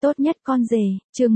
Tốt nhất con rể, chương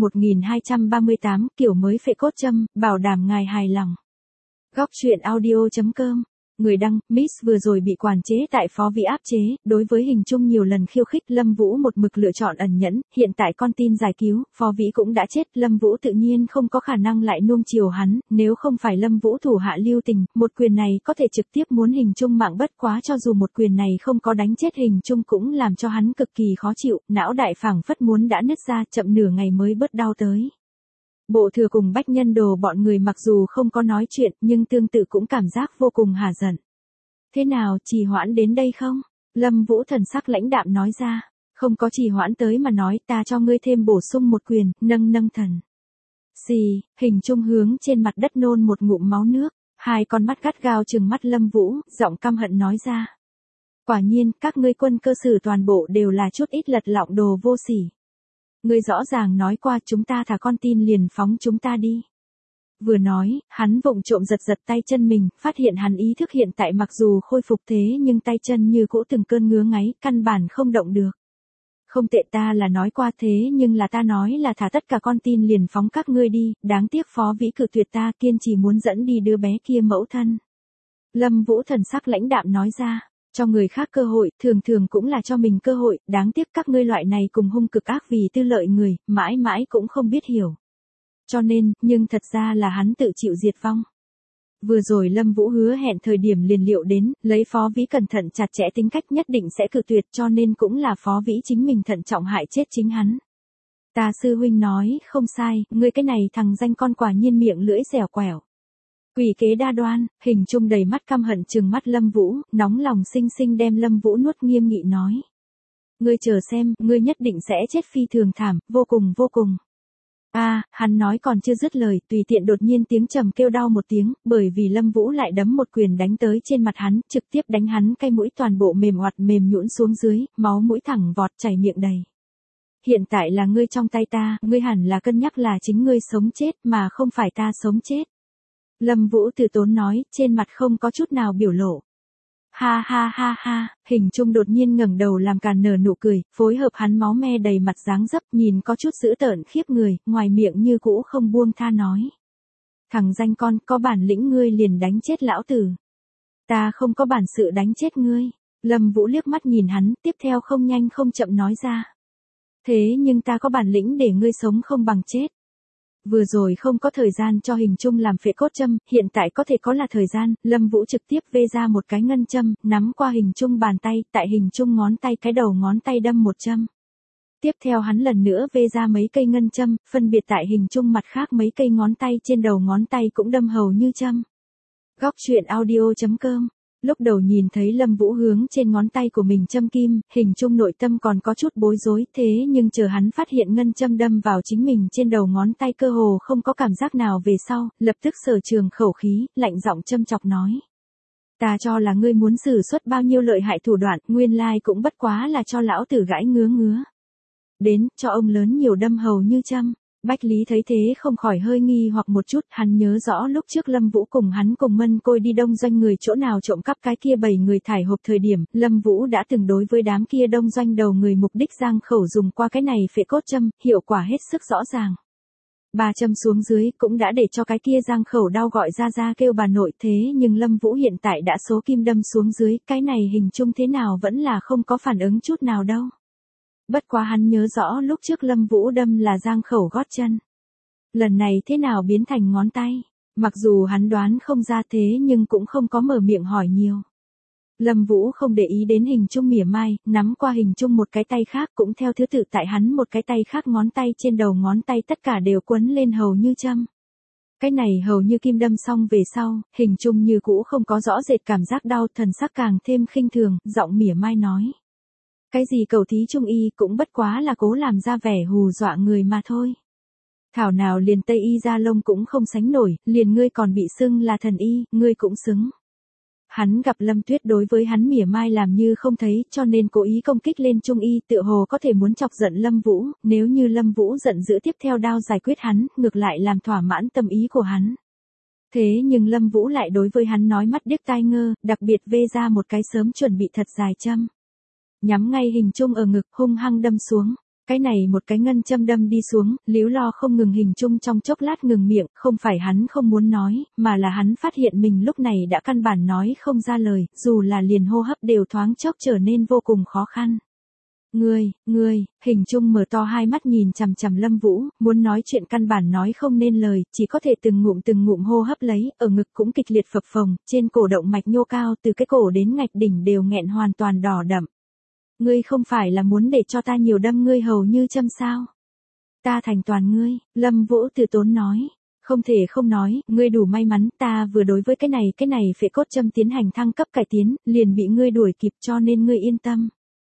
1238, kiểu mới phệ cốt châm, bảo đảm ngài hài lòng. Góc truyện audio.com. Người đăng, Miss vừa rồi bị quản chế tại Phó Vĩ áp chế, đối với hình chung nhiều lần khiêu khích, Lâm Vũ một mực lựa chọn ẩn nhẫn, hiện tại con tin giải cứu, Phó Vĩ cũng đã chết, Lâm Vũ tự nhiên không có khả năng lại nuông chiều hắn, nếu không phải Lâm Vũ thủ hạ lưu tình, một quyền này có thể trực tiếp muốn hình chung mạng, bất quá cho dù một quyền này không có đánh chết hình chung cũng làm cho hắn cực kỳ khó chịu, não đại phảng phất muốn đã nứt ra, chậm nửa ngày mới bớt đau tới. Bộ thừa cùng Bách Nhân Đồ bọn người mặc dù không có nói chuyện, nhưng tương tự cũng cảm giác vô cùng hả giận. Thế nào, trì hoãn đến đây không? Lâm Vũ thần sắc lãnh đạm nói ra. Không có trì hoãn tới mà nói, ta cho ngươi thêm bổ sung một quyền, nâng thần. Xì, hình chung hướng trên mặt đất nôn một ngụm máu nước, hai con mắt gắt gao trừng mắt Lâm Vũ, giọng căm hận nói ra. Quả nhiên, các ngươi quân cơ sử toàn bộ đều là chút ít lật lọng đồ vô sỉ. Ngươi rõ ràng nói qua chúng ta thả con tin liền phóng chúng ta đi. Vừa nói, hắn vụng trộm giật tay chân mình, phát hiện hắn ý thức hiện tại mặc dù khôi phục thế nhưng tay chân như cũ từng cơn ngứa ngáy, căn bản không động được. Không tệ, ta là nói qua thế nhưng là ta nói là thả tất cả con tin liền phóng các ngươi đi, đáng tiếc Phó Vĩ cự tuyệt ta, kiên trì muốn dẫn đi đứa bé kia mẫu thân. Lâm Vũ thần sắc lãnh đạm nói ra. Cho người khác cơ hội, thường thường cũng là cho mình cơ hội, đáng tiếc các ngươi loại này cùng hung cực ác vì tư lợi người, mãi mãi cũng không biết hiểu. Cho nên, nhưng thật ra là hắn tự chịu diệt vong. Vừa rồi Lâm Vũ hứa hẹn thời điểm liền liệu đến, lấy Phó Vĩ cẩn thận chặt chẽ tính cách nhất định sẽ cự tuyệt, cho nên cũng là Phó Vĩ chính mình thận trọng hại chết chính hắn. Ta sư huynh nói, không sai, ngươi cái này thằng danh con quả nhiên miệng lưỡi dẻo quẻo. Quỷ kế đa đoan, hình chung đầy mắt căm hận trừng mắt Lâm Vũ, nóng lòng sinh sinh đem Lâm Vũ nuốt, nghiêm nghị nói. Ngươi chờ xem, ngươi nhất định sẽ chết phi thường thảm, vô cùng. Hắn nói còn chưa dứt lời, tùy tiện đột nhiên tiếng trầm kêu đau một tiếng, bởi vì Lâm Vũ lại đấm một quyền đánh tới trên mặt hắn, trực tiếp đánh hắn cái mũi toàn bộ mềm oặt mềm nhũn xuống dưới, máu mũi thẳng vọt chảy miệng đầy. Hiện tại là ngươi trong tay ta, ngươi hẳn là cân nhắc là chính ngươi sống chết mà không phải ta sống chết. Lâm Vũ từ tốn nói, trên mặt không có chút nào biểu lộ. Ha, hình chung đột nhiên ngẩng đầu làm càn nở nụ cười, phối hợp hắn máu me đầy mặt dáng dấp nhìn có chút dữ tợn khiếp người, ngoài miệng như cũ không buông tha nói. Thằng danh con, có bản lĩnh ngươi liền đánh chết lão tử. Ta không có bản sự đánh chết ngươi. Lâm Vũ liếc mắt nhìn hắn, tiếp theo không nhanh không chậm nói ra. Thế nhưng ta có bản lĩnh để ngươi sống không bằng chết. Vừa rồi không có thời gian cho hình chung làm phệ cốt châm, hiện tại có thể có là thời gian, Lâm Vũ trực tiếp vê ra một cái ngân châm, nắm qua hình chung bàn tay, tại hình chung ngón tay cái đầu ngón tay đâm một châm. Tiếp theo hắn lần nữa vê ra mấy cây ngân châm, phân biệt tại hình chung mặt khác mấy cây ngón tay trên đầu ngón tay cũng đâm hầu như châm. Góc truyện audio.com. Lúc đầu nhìn thấy Lâm Vũ hướng trên ngón tay của mình châm kim, hình chung nội tâm còn có chút bối rối, thế nhưng chờ hắn phát hiện ngân châm đâm vào chính mình trên đầu ngón tay cơ hồ không có cảm giác nào về sau, lập tức sở trường khẩu khí, lạnh giọng châm chọc nói. Ta cho là ngươi muốn sử xuất bao nhiêu lợi hại thủ đoạn, nguyên lai cũng bất quá là cho lão tử gãi ngứa. Đến, cho ông lớn nhiều đâm hầu như châm. Bách Lý thấy thế không khỏi hơi nghi hoặc một chút, hắn nhớ rõ lúc trước Lâm Vũ cùng hắn cùng Mân Côi đi đông doanh người chỗ nào trộm cắp cái kia 7 người thải hộp thời điểm, Lâm Vũ đã từng đối với đám kia đông doanh đầu người mục đích giang khẩu dùng qua cái này phệ cốt châm, hiệu quả hết sức rõ ràng. 3 châm xuống dưới cũng đã để cho cái kia giang khẩu đau gọi ra kêu bà nội, thế nhưng Lâm Vũ hiện tại đã số kim đâm xuống dưới, cái này hình chung thế nào vẫn là không có phản ứng chút nào đâu. Bất quá hắn nhớ rõ lúc trước Lâm Vũ đâm là giang khẩu gót chân. Lần này thế nào biến thành ngón tay? Mặc dù hắn đoán không ra thế nhưng cũng không có mở miệng hỏi nhiều. Lâm Vũ không để ý đến hình chung mỉa mai, nắm qua hình chung một cái tay khác cũng theo thứ tự tại hắn một cái tay khác ngón tay trên đầu ngón tay tất cả đều quấn lên hầu như châm. Cái này hầu như kim đâm xong về sau, hình chung như cũ không có rõ rệt cảm giác đau, thần sắc càng thêm khinh thường, giọng mỉa mai nói. Cái gì cầu thí trung y cũng bất quá là cố làm ra vẻ hù dọa người mà thôi. Thảo nào liền Tây y da lông cũng không sánh nổi, liền ngươi còn bị xưng là thần y, ngươi cũng xứng. Hắn gặp Lâm Tuyết đối với hắn mỉa mai làm như không thấy, cho nên cố ý công kích lên trung y, tựa hồ có thể muốn chọc giận Lâm Vũ, nếu như Lâm Vũ giận dữ tiếp theo đao giải quyết hắn, ngược lại làm thỏa mãn tâm ý của hắn. Thế nhưng Lâm Vũ lại đối với hắn nói mắt điếc tai ngơ, đặc biệt vê ra một cái sớm chuẩn bị thật dài châm. Nhắm ngay hình chung ở ngực hung hăng đâm xuống. Cái này một cái ngân châm đâm đi xuống, líu lo không ngừng. Hình Trung trong chốc lát ngừng miệng, không phải hắn không muốn nói, mà là hắn phát hiện mình lúc này đã căn bản nói không ra lời, dù là liền hô hấp đều thoáng chốc trở nên vô cùng khó khăn. Ngươi, Hình Trung mở to hai mắt nhìn chằm chằm Lâm Vũ, muốn nói chuyện căn bản nói không nên lời, chỉ có thể từng ngụm hô hấp lấy, ở ngực cũng kịch liệt phập phồng, trên cổ động mạch nhô cao từ cái cổ đến ngạch đỉnh đều nghẹn hoàn toàn đỏ đậm. Ngươi không phải là muốn để cho ta nhiều đâm ngươi hầu như châm sao? Ta thành toàn ngươi, Lâm Vũ từ tốn nói. Không thể không nói, ngươi đủ may mắn, ta vừa đối với cái này phệ cốt châm tiến hành thăng cấp cải tiến, liền bị ngươi đuổi kịp cho nên ngươi yên tâm.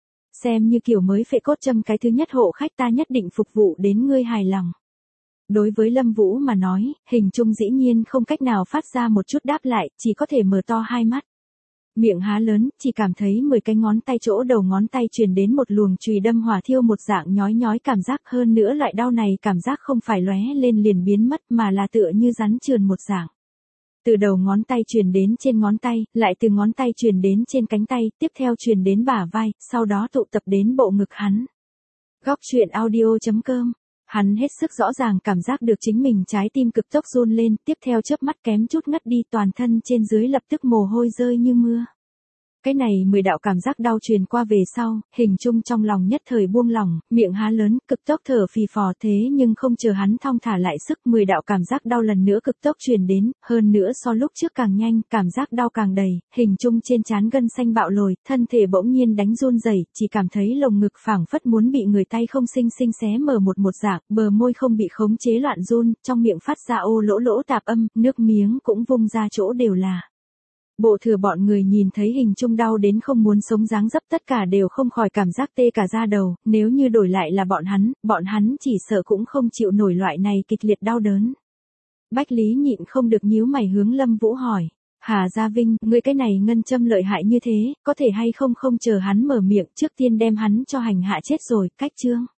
Xem như kiểu mới phệ cốt châm cái thứ nhất hộ khách ta nhất định phục vụ đến ngươi hài lòng. Đối với Lâm Vũ mà nói, Hình Trung dĩ nhiên không cách nào phát ra một chút đáp lại, chỉ có thể mở to hai mắt. Miệng há lớn, chỉ cảm thấy 10 cái ngón tay chỗ đầu ngón tay truyền đến một luồng chùy đâm hỏa thiêu một dạng nhói cảm giác, hơn nữa loại đau này cảm giác không phải lóe lên liền biến mất mà là tựa như rắn trườn một dạng. Từ đầu ngón tay truyền đến trên ngón tay, lại từ ngón tay truyền đến trên cánh tay, tiếp theo truyền đến bả vai, sau đó tụ tập đến bộ ngực hắn. Góc truyện audio.com. Hắn hết sức rõ ràng cảm giác được chính mình trái tim cực tốc run lên, tiếp theo chớp mắt kém chút ngất đi, toàn thân trên dưới lập tức mồ hôi rơi như mưa. Cái này 10 đạo cảm giác đau truyền qua về sau, Hình Trung trong lòng nhất thời buông lỏng, miệng há lớn, cực tốc thở phì phò, thế nhưng không chờ hắn thong thả lại sức, 10 đạo cảm giác đau lần nữa cực tốc truyền đến, hơn nữa so lúc trước càng nhanh, cảm giác đau càng đầy, Hình Trung trên trán gân xanh bạo lồi, thân thể bỗng nhiên đánh run rẩy, chỉ cảm thấy lồng ngực phảng phất muốn bị người tay không xinh xé mở một dạng, bờ môi không bị khống chế loạn run, trong miệng phát ra ô lỗ tạp âm, nước miếng cũng vung ra chỗ đều là. Bộ thừa bọn người nhìn thấy Hình Trung đau đến không muốn sống dáng dấp, tất cả đều không khỏi cảm giác tê cả da đầu, nếu như đổi lại là bọn hắn chỉ sợ cũng không chịu nổi loại này kịch liệt đau đớn. Bách Lý nhịn không được nhíu mày hướng Lâm Vũ hỏi, Hà Gia Vinh, ngươi cái này ngân châm lợi hại như thế, có thể hay không chờ hắn mở miệng trước tiên đem hắn cho hành hạ chết rồi, cách chương.